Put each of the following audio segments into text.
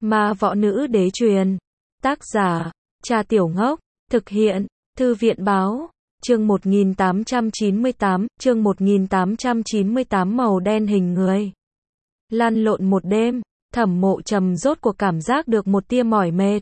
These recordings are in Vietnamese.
Ma võ nữ đế truyền. Tác giả, Cha Tiểu Ngốc. Thực hiện, Thư viện báo. Chương 1898, màu đen hình người. Lăn lộn một đêm, Thẩm Mộ Trầm rốt cuộc cảm giác được một tia mỏi mệt.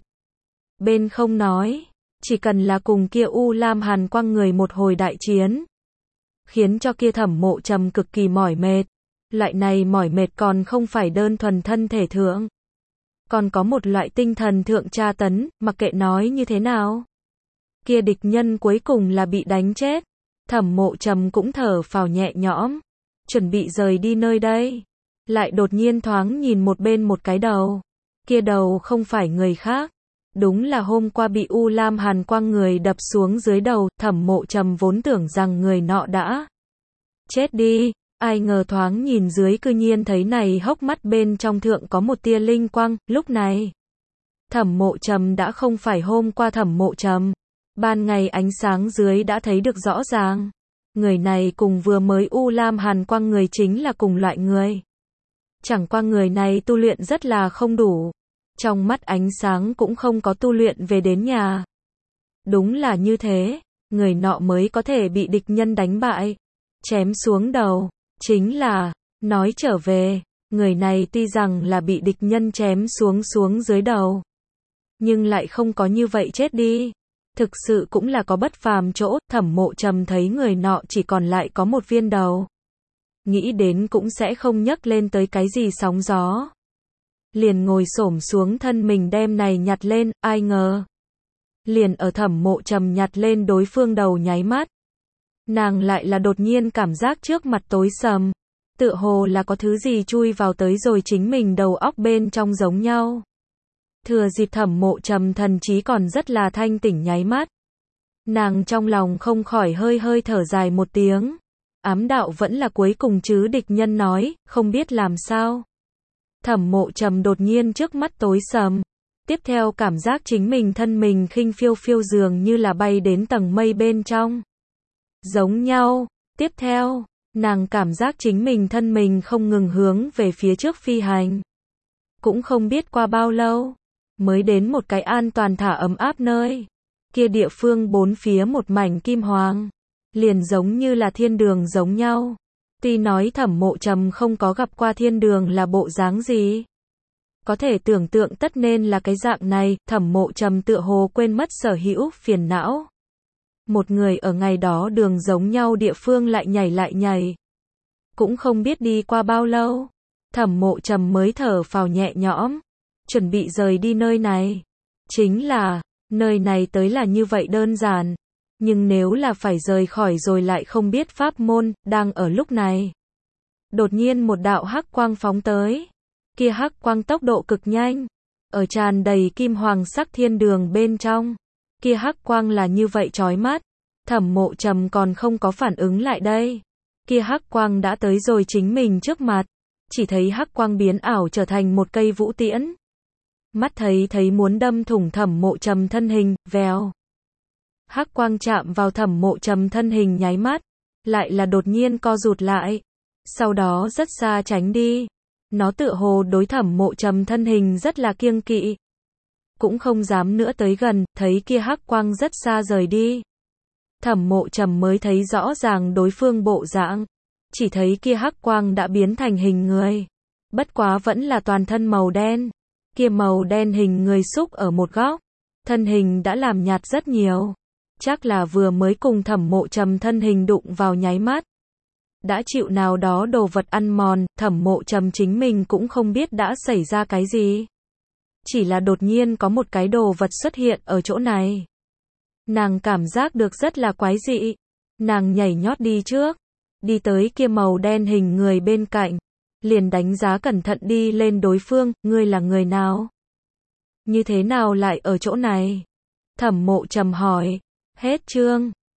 Bên không nói, chỉ cần là cùng kia U Lam Hàn Quang người một hồi đại chiến, khiến cho kia Thẩm Mộ Trầm cực kỳ mỏi mệt. Loại này mỏi mệt còn không phải đơn thuần thân thể thượng, còn có một loại tinh thần thượng tra tấn, mặc kệ nói như thế nào, kia địch nhân cuối cùng là bị đánh chết. Thẩm Mộ Trầm cũng thở phào nhẹ nhõm, chuẩn bị rời đi nơi đây. Lại đột nhiên thoáng nhìn một bên một cái đầu. Kia đầu không phải người khác, đúng là hôm qua bị U Lam Hàn Quang người đập xuống dưới đầu. Thẩm Mộ Trầm vốn tưởng rằng người nọ đã chết đi, ai ngờ thoáng nhìn dưới cư nhiên thấy này hốc mắt bên trong thượng có một tia linh quang. Lúc này, Thẩm Mộ Trầm đã không phải hôm qua Thẩm Mộ Trầm. Ban ngày ánh sáng dưới đã thấy được rõ ràng. Người này cùng vừa mới U Lam Hàn Quang người chính là cùng loại người. Chẳng qua người này tu luyện rất là không đủ. Trong mắt ánh sáng cũng không có tu luyện về đến nhà. Đúng là như thế, người nọ mới có thể bị địch nhân đánh bại, chém xuống đầu. Chính là, nói trở về, người này tuy rằng là bị địch nhân chém xuống dưới đầu, nhưng lại không có như vậy chết đi. Thực sự cũng là có bất phàm chỗ. Thẩm Mộ Trầm thấy người nọ chỉ còn lại có một viên đầu, nghĩ đến cũng sẽ không nhấc lên tới cái gì sóng gió, liền ngồi xổm xuống thân mình đem này nhặt lên. Ai ngờ, liền ở Thẩm Mộ Trầm nhặt lên đối phương đầu nháy mắt, nàng lại là đột nhiên cảm giác trước mặt tối sầm, tựa hồ là có thứ gì chui vào tới rồi chính mình đầu óc bên trong giống nhau. Thừa dịp Thẩm Mộ Trầm thần trí còn rất là thanh tỉnh nháy mắt, nàng trong lòng không khỏi hơi thở dài một tiếng. Ám đạo vẫn là cuối cùng chứ, địch nhân nói, không biết làm sao. Thẩm Mộ Trầm đột nhiên trước mắt tối sầm, tiếp theo cảm giác chính mình thân mình khinh phiêu dường như là bay đến tầng mây bên trong. Giống nhau, tiếp theo, nàng cảm giác chính mình thân mình không ngừng hướng về phía trước phi hành. Cũng không biết qua bao lâu, mới đến một cái an toàn thả ấm áp nơi. Kia địa phương bốn phía một mảnh kim hoàng, liền giống như là thiên đường giống nhau. Tuy nói Thẩm Mộ Trầm không có gặp qua thiên đường là bộ dáng gì, có thể tưởng tượng tất nên là cái dạng này. Thẩm Mộ Trầm tựa hồ quên mất sở hữu phiền não. Một người ở ngày đó đường giống nhau địa phương lại nhảy. Cũng không biết đi qua bao lâu, Thẩm Mộ Trầm mới thở phào nhẹ nhõm, chuẩn bị rời đi nơi này. Chính là, nơi này tới là như vậy đơn giản, nhưng nếu là phải rời khỏi rồi lại không biết pháp môn. Đang ở lúc này, đột nhiên một đạo hắc quang phóng tới. Kia hắc quang tốc độ cực nhanh, ở tràn đầy kim hoàng sắc thiên đường bên trong. Kia hắc quang là như vậy chói mắt, Thẩm Mộ Trầm còn không có phản ứng lại đây. Kia hắc quang đã tới rồi chính mình trước mặt, chỉ thấy hắc quang biến ảo trở thành một cây vũ tiễn. Mắt thấy muốn đâm thủng Thẩm Mộ Trầm thân hình. Vèo. Hắc quang chạm vào Thẩm Mộ Trầm thân hình nháy mắt, lại là đột nhiên co rụt lại, sau đó rất xa tránh đi. Nó tựa hồ đối Thẩm Mộ Trầm thân hình rất là kiêng kỵ, cũng không dám nữa tới gần. Thấy kia hắc quang rất xa rời đi, Thẩm Mộ Trầm mới thấy rõ ràng đối phương bộ dạng, chỉ thấy kia hắc quang đã biến thành hình người, bất quá vẫn là toàn thân màu đen. Kia màu đen hình người xúc ở một góc, thân hình đã làm nhạt rất nhiều, chắc là vừa mới cùng Thẩm Mộ Trầm thân hình đụng vào nháy mắt, đã chịu nào đó đồ vật ăn mòn. Thẩm Mộ Trầm chính mình cũng không biết đã xảy ra cái gì, chỉ là đột nhiên có một cái đồ vật xuất hiện ở chỗ này. Nàng cảm giác được rất là quái dị, nàng nhảy nhót đi trước, đi tới kia màu đen hình người bên cạnh, liền đánh giá cẩn thận đi lên đối phương. Ngươi là người nào? Như thế nào lại ở chỗ này? Thẩm Mộ Trầm hỏi. Hết chương.